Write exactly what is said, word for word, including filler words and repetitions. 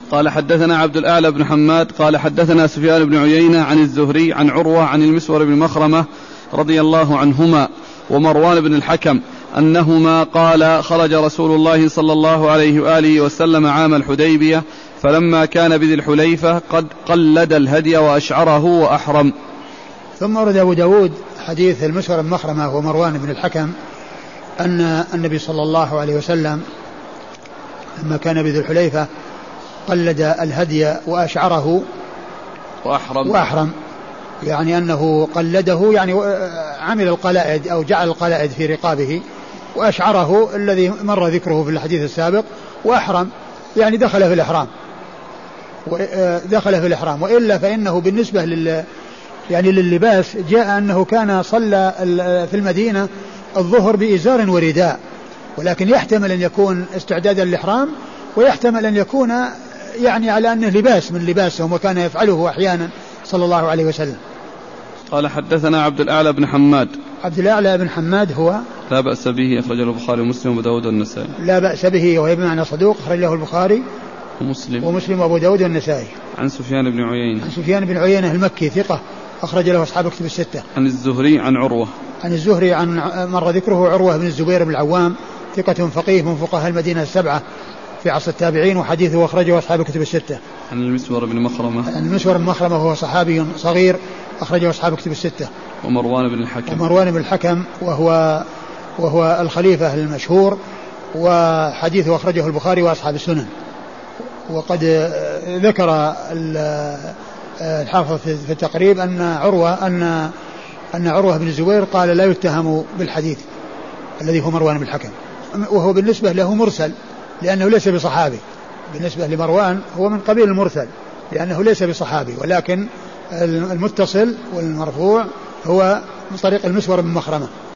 قال حدثنا عبد الأعلى بن حماد قال حدثنا سفيان بن عيينة عن الزهري عن عروة عن المسور بن مخرمة رضي الله عنهما ومروان بن الحكم أنهما قال خرج رسول الله صلى الله عليه وآله وسلم عام الحديبية فلما كان بذي الحليفة قد قلد الهدي وأشعره وأحرم. ثم ورد أبو داود حديث المسور بن مخرمة ومروان بن الحكم أن النبي صلى الله عليه وسلم لما كان بذي الحليفة قلد الهدي وأشعره وأحرم, وأحرم يعني أنه قلده يعني عمل القلائد أو جعل القلائد في رقابه وأشعره الذي مر ذكره في الحديث السابق وأحرم يعني دخل في الإحرام دخل في الإحرام وإلا فإنه بالنسبة لل يعني لللباس جاء أنه كان صلى في المدينة الظهر بإزار ورداء ولكن يحتمل أن يكون استعدادا للإحرام ويحتمل أن يكون يعني على أنه لباس من لباسه وكان يفعله أحيانا صلى الله عليه وسلم. قال حدثنا عبد الأعلى بن حماد. عبد الأعلى بن حماد هو لا بأس به أخرجه البخاري ومسلم وأبو داود والنسائي. لا بأس به وهي بمعنى صدوق أخرجه البخاري ومسلم ومسلم وأبو داود والنسائي. عن سفيان بن عيينة. عن سفيان بن عيينة المكي ثقة أخرج له أصحاب كتب الستة. عن الزهري عن عروة. عن الزهري عن مر ذكره عروة بن الزبير بن العوام ثقة فقيه من فقهاء المدينة السبعة في عصر التابعين وحديثه أخرجه أصحاب كتب الستة. عن المسور بن مخرمة. عن المسور بن مخرمة وهو صحابي صغير أخرجه أصحاب كتب الستة. ومروان بن الحكم. ومروان بن الحكم وهو وهو الخليفة المشهور وحديثه أخرجه البخاري وأصحاب السنن. وقد ذكر الحافظ في التقريب أن عروة أن أن عروة بن الزبير قال لا يتهم بالحديث الذي هو مروان بن الحكم وهو بالنسبة له مرسل لأنه ليس بصحابي. بالنسبة لمروان هو من قبيل المرسل لأنه ليس بصحابي ولكن المتصل والمرفوع هو من طريق المسور بن مخرمة.